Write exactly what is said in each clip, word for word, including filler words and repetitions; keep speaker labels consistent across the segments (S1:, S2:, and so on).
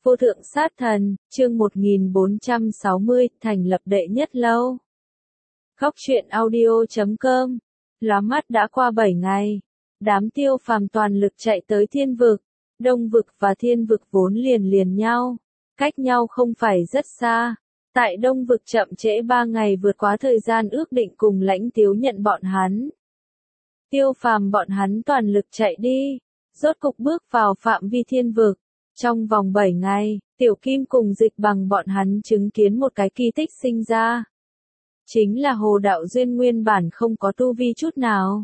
S1: Vô thượng sát thần, chương một nghìn bốn trăm sáu mươi, thành lập đệ nhất lâu. Góc truyện audio chấm com. Lóa mắt đã qua bảy ngày. Đám Tiêu Phàm toàn lực chạy tới thiên vực. Đông vực và thiên vực vốn liền liền nhau. Cách nhau không phải rất xa. Tại đông vực chậm trễ ba ngày vượt quá thời gian ước định cùng Lãnh Tiếu nhận bọn hắn. Tiêu Phàm bọn hắn toàn lực chạy đi. Rốt cục bước vào phạm vi thiên vực. Trong vòng bảy ngày, Tiểu Kim cùng Dịch Bằng bọn hắn chứng kiến một cái kỳ tích sinh ra. Chính là Hồ Đạo Duyên nguyên bản không có tu vi chút nào.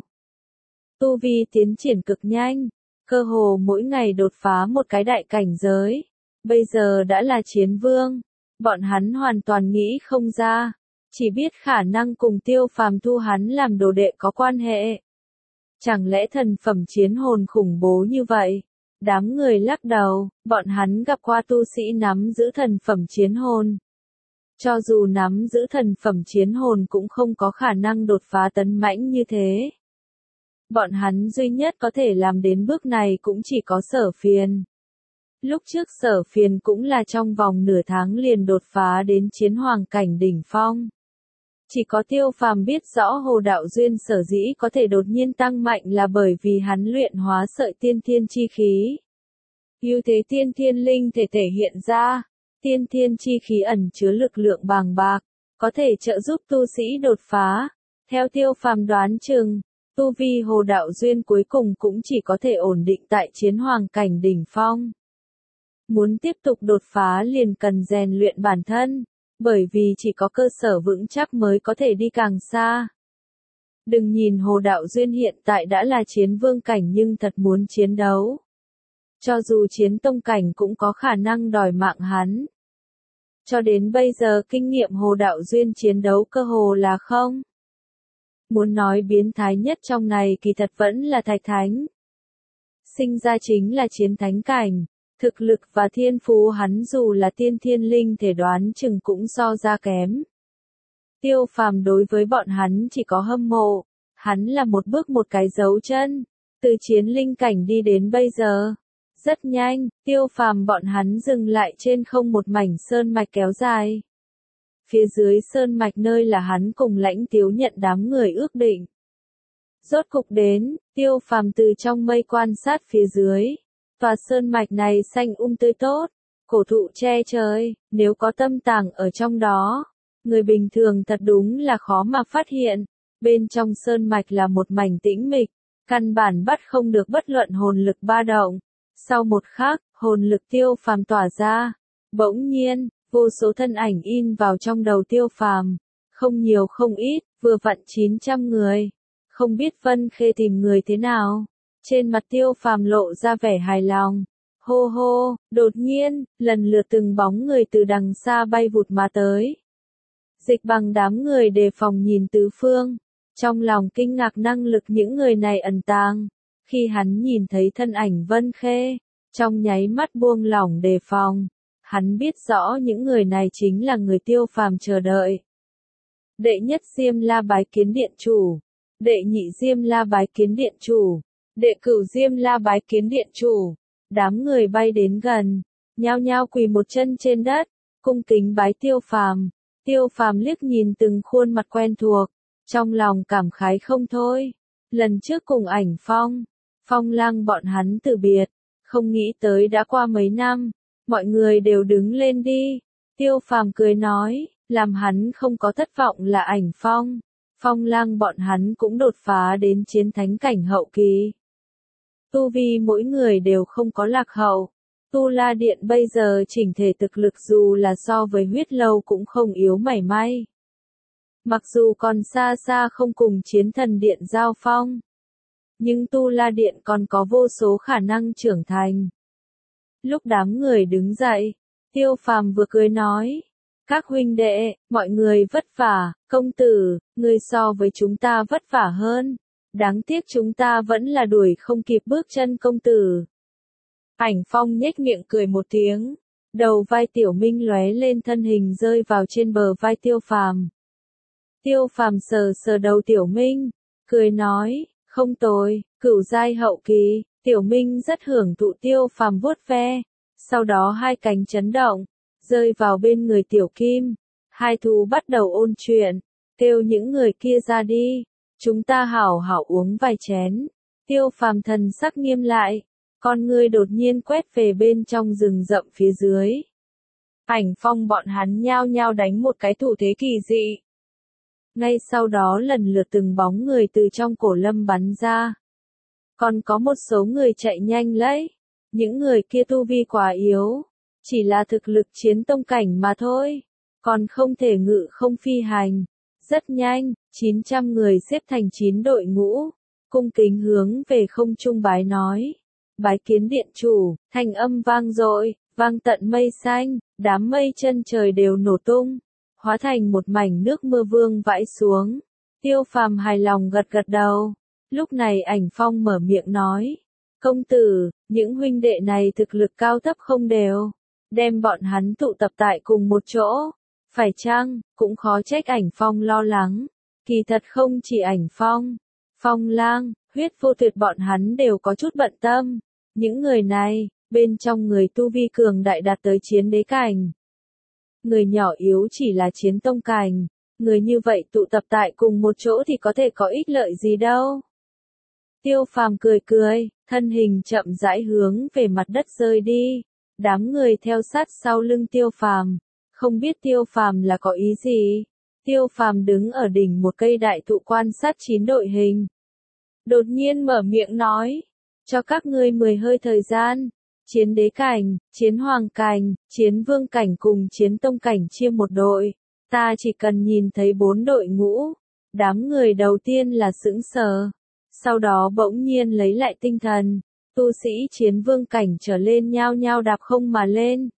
S1: Tu vi tiến triển cực nhanh, cơ hồ mỗi ngày đột phá một cái đại cảnh giới. Bây giờ đã là chiến vương, bọn hắn hoàn toàn nghĩ không ra, chỉ biết khả năng cùng Tiêu Phàm thu hắn làm đồ đệ có quan hệ. Chẳng lẽ thần phẩm chiến hồn khủng bố như vậy? Đám người lắc đầu, bọn hắn gặp qua tu sĩ nắm giữ thần phẩm chiến hồn. Cho dù nắm giữ thần phẩm chiến hồn cũng không có khả năng đột phá tấn mãnh như thế. Bọn hắn duy nhất có thể làm đến bước này cũng chỉ có Sở Phiền. Lúc trước Sở Phiền cũng là trong vòng nửa tháng liền đột phá đến chiến hoàng cảnh đỉnh phong. Chỉ có Tiêu Phàm biết rõ Hồ Đạo Duyên sở dĩ có thể đột nhiên tăng mạnh là bởi vì hắn luyện hóa sợi tiên thiên chi khí. Ưu thế tiên thiên linh thể thể hiện ra, tiên thiên chi khí ẩn chứa lực lượng bàng bạc, có thể trợ giúp tu sĩ đột phá. Theo Tiêu Phàm đoán chừng, tu vi Hồ Đạo Duyên cuối cùng cũng chỉ có thể ổn định tại chiến hoàng cảnh đỉnh phong. Muốn tiếp tục đột phá liền cần rèn luyện bản thân. Bởi vì chỉ có cơ sở vững chắc mới có thể đi càng xa. Đừng nhìn Hồ Đạo Duyên hiện tại đã là chiến vương cảnh nhưng thật muốn chiến đấu. Cho dù chiến tông cảnh cũng có khả năng đòi mạng hắn. Cho đến bây giờ kinh nghiệm Hồ Đạo Duyên chiến đấu cơ hồ là không. Muốn nói biến thái nhất trong này kỳ thật vẫn là Thạch Thánh. Sinh ra chính là chiến thánh cảnh. Thực lực và thiên phú hắn dù là tiên thiên linh thể đoán chừng cũng so ra kém. Tiêu Phàm đối với bọn hắn chỉ có hâm mộ, hắn là một bước một cái dấu chân, từ chiến linh cảnh đi đến bây giờ. Rất nhanh, Tiêu Phàm bọn hắn dừng lại trên không một mảnh sơn mạch kéo dài. Phía dưới sơn mạch nơi là hắn cùng Lãnh Tiếu nhận đám người ước định. Rốt cục đến, Tiêu Phàm từ trong mây quan sát phía dưới. Tòa sơn mạch này xanh um tươi tốt, cổ thụ che trời, nếu có tâm tàng ở trong đó, người bình thường thật đúng là khó mà phát hiện. Bên trong sơn mạch là một mảnh tĩnh mịch, căn bản bắt không được bất luận hồn lực ba động. Sau một khắc, hồn lực Tiêu Phàm tỏa ra, bỗng nhiên, vô số thân ảnh in vào trong đầu Tiêu Phàm, không nhiều không ít, vừa vặn chín trăm người. Không biết Vân Khê tìm người thế nào? Trên mặt Tiêu Phàm lộ ra vẻ hài lòng. Hô hô, đột nhiên, lần lượt từng bóng người từ đằng xa bay vụt mà tới. Dịch Bằng đám người đề phòng nhìn tứ phương, trong lòng kinh ngạc năng lực những người này ẩn tàng. Khi hắn nhìn thấy thân ảnh Vân Khê, trong nháy mắt buông lỏng đề phòng. Hắn biết rõ những người này chính là người Tiêu Phàm chờ đợi. Đệ nhất Diêm La bái kiến điện chủ. Đệ nhị Diêm La bái kiến điện chủ. Đệ cửu Diêm La bái kiến điện chủ. Đám người bay đến gần, nhao nhao quỳ một chân trên đất, cung kính bái Tiêu Phàm. Tiêu Phàm liếc nhìn từng khuôn mặt quen thuộc, trong lòng cảm khái không thôi. Lần trước cùng Ảnh Phong, Phong Lăng bọn hắn từ biệt, không nghĩ tới đã qua mấy năm, mọi người đều đứng lên đi. Tiêu Phàm cười nói, làm hắn không có thất vọng là Ảnh Phong, Phong Lăng bọn hắn cũng đột phá đến chiến thánh cảnh hậu kỳ. Tu vi mỗi người đều không có lạc hậu. Tu La Điện bây giờ chỉnh thể thực lực dù là so với Huyết Lâu cũng không yếu mảy may. Mặc dù còn xa xa không cùng Chiến Thần Điện giao phong, nhưng Tu La Điện còn có vô số khả năng trưởng thành. Lúc đám người đứng dậy, Tiêu Phàm vừa cười nói, các huynh đệ, mọi người vất vả, công tử, người so với chúng ta vất vả hơn. Đáng tiếc chúng ta vẫn là đuổi không kịp bước chân công tử. Ảnh Phong nhếch miệng cười một tiếng, đầu vai Tiểu Minh lóe lên thân hình rơi vào trên bờ vai Tiêu Phàm. Tiêu Phàm sờ sờ đầu Tiểu Minh, cười nói, không tồi, cửu giai hậu kỳ. Tiểu Minh rất hưởng thụ Tiêu Phàm vuốt ve, Sau đó hai cánh chấn động, rơi vào bên người Tiểu Kim. Hai thú bắt đầu ôn chuyện, kêu những người kia ra đi, chúng ta hảo hảo uống vài chén. Tiêu Phàm thần sắc nghiêm lại, con ngươi đột nhiên quét về bên trong rừng rậm phía dưới. Ảnh Phong bọn hắn nhao nhao đánh một cái thủ thế kỳ dị. Ngay sau đó lần lượt từng bóng người từ trong cổ lâm bắn ra. Còn có một số người chạy nhanh lấy, những người kia tu vi quá yếu, chỉ là thực lực chiến tông cảnh mà thôi, còn không thể ngự không phi hành. Rất nhanh, chín trăm người xếp thành chín đội ngũ, cung kính hướng về không trung bái nói. Bái kiến điện chủ, thanh âm vang dội, vang tận mây xanh, đám mây chân trời đều nổ tung, hóa thành một mảnh nước mưa vương vãi xuống. Tiêu Phàm hài lòng gật gật đầu. Lúc này Ảnh Phong mở miệng nói, công tử, những huynh đệ này thực lực cao thấp không đều, đem bọn hắn tụ tập tại cùng một chỗ, phải chăng, cũng khó trách Ảnh Phong lo lắng. Kỳ thật không chỉ Ảnh Phong, Phong Lang, Huyết Vô Tuyệt bọn hắn đều có chút bận tâm. Những người này, bên trong người tu vi cường đại đạt tới chiến đế cảnh. Người nhỏ yếu chỉ là chiến tông cảnh, người như vậy tụ tập tại cùng một chỗ thì có thể có ích lợi gì đâu. Tiêu Phàm cười cười, thân hình chậm rãi hướng về mặt đất rơi đi. Đám người theo sát sau lưng Tiêu Phàm, không biết Tiêu Phàm là có ý gì. Tiêu Phàm đứng ở đỉnh một cây đại thụ quan sát chín đội hình. Đột nhiên mở miệng nói, cho các ngươi mười hơi thời gian, chiến đế cảnh, chiến hoàng cảnh, chiến vương cảnh cùng chiến tông cảnh chia một đội. Ta chỉ cần nhìn thấy bốn đội ngũ. Đám người đầu tiên là sững sờ, sau đó bỗng nhiên lấy lại tinh thần, tu sĩ chiến vương cảnh trở lên nhao nhao đạp không mà lên.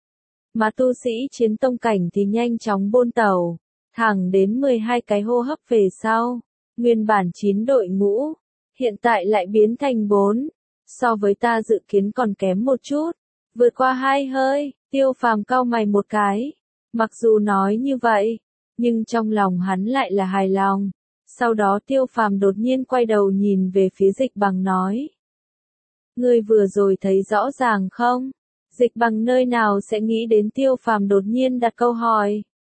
S1: Mà tu sĩ chiến tông cảnh thì nhanh chóng bôn tàu, thẳng đến mười hai cái hô hấp về sau, nguyên bản chín đội ngũ, hiện tại lại biến thành bốn, so với ta dự kiến còn kém một chút, vượt qua hai hơi. Tiêu Phàm cau mày một cái, mặc dù nói như vậy, nhưng trong lòng hắn lại là hài lòng. Sau đó Tiêu Phàm đột nhiên quay đầu nhìn về phía Dịch Bằng nói, ngươi vừa rồi thấy rõ ràng không? Dịch Bằng nơi nào sẽ nghĩ đến Tiêu Phàm đột nhiên đặt câu hỏi.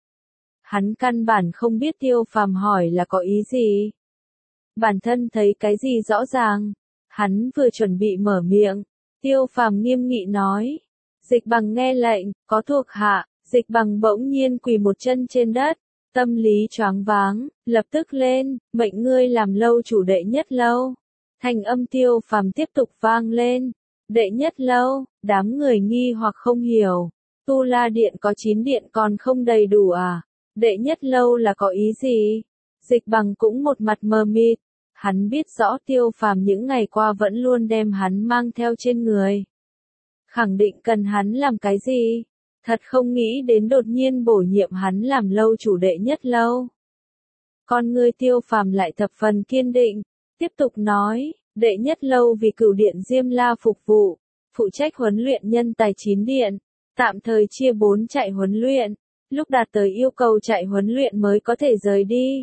S1: Hắn căn bản không biết Tiêu Phàm hỏi là có ý gì. Bản thân thấy cái gì rõ ràng. Hắn vừa chuẩn bị mở miệng, Tiêu Phàm nghiêm nghị nói. Dịch Bằng nghe lệnh, có thuộc hạ. Dịch Bằng bỗng nhiên quỳ một chân trên đất, tâm lý choáng váng, lập tức lên, mệnh ngươi làm lâu chủ đệ nhất lâu. Thành âm Tiêu Phàm tiếp tục vang lên. Đệ nhất lâu, đám người nghi hoặc không hiểu. Tu La Điện có chín điện còn không đầy đủ à? Đệ nhất lâu là có ý gì? Dịch Bằng cũng một mặt mờ mịt. Hắn biết rõ Tiêu Phàm những ngày qua vẫn luôn đem hắn mang theo trên người. Khẳng định cần hắn làm cái gì? Thật không nghĩ đến đột nhiên bổ nhiệm hắn làm lâu chủ đệ nhất lâu. Con ngươi Tiêu Phàm lại thập phần kiên định, tiếp tục nói, đệ nhất lâu vì Cửu Điện Diêm La phục vụ, phụ trách huấn luyện nhân tài chín điện, tạm thời chia bốn chạy huấn luyện, lúc đạt tới yêu cầu chạy huấn luyện mới có thể rời đi.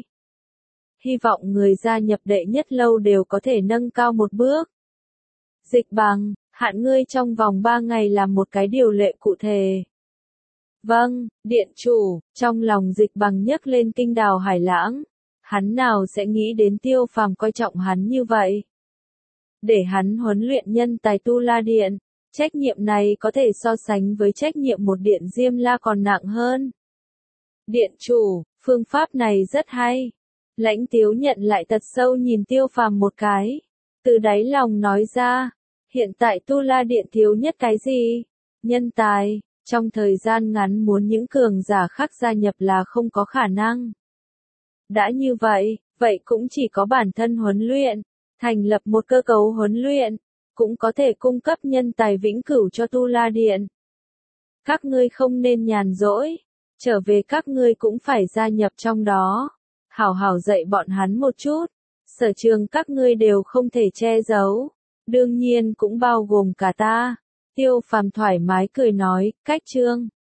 S1: Hy vọng người gia nhập đệ nhất lâu đều có thể nâng cao một bước. Dịch Bằng, hạn ngươi trong vòng ba ngày làm một cái điều lệ cụ thể. Vâng, điện chủ. Trong lòng Dịch Bằng nhấc lên kinh đào hải lãng. Hắn nào sẽ nghĩ đến Tiêu Phàm coi trọng hắn như vậy. Để hắn huấn luyện nhân tài Tu La Điện, trách nhiệm này có thể so sánh với trách nhiệm một điện Diêm La còn nặng hơn. Điện chủ, phương pháp này rất hay. Lãnh Tiếu nhận lại thật sâu nhìn Tiêu Phàm một cái, từ đáy lòng nói ra, hiện tại Tu La Điện thiếu nhất cái gì? Nhân tài, trong thời gian ngắn muốn những cường giả khác gia nhập là không có khả năng. Đã như vậy, vậy cũng chỉ có bản thân huấn luyện, thành lập một cơ cấu huấn luyện, cũng có thể cung cấp nhân tài vĩnh cửu cho Tu La Điện. Các ngươi không nên nhàn rỗi, trở về các ngươi cũng phải gia nhập trong đó. Hảo hảo dạy bọn hắn một chút, sở trường các ngươi đều không thể che giấu, đương nhiên cũng bao gồm cả ta. Tiêu Phàm thoải mái cười nói, cách chương.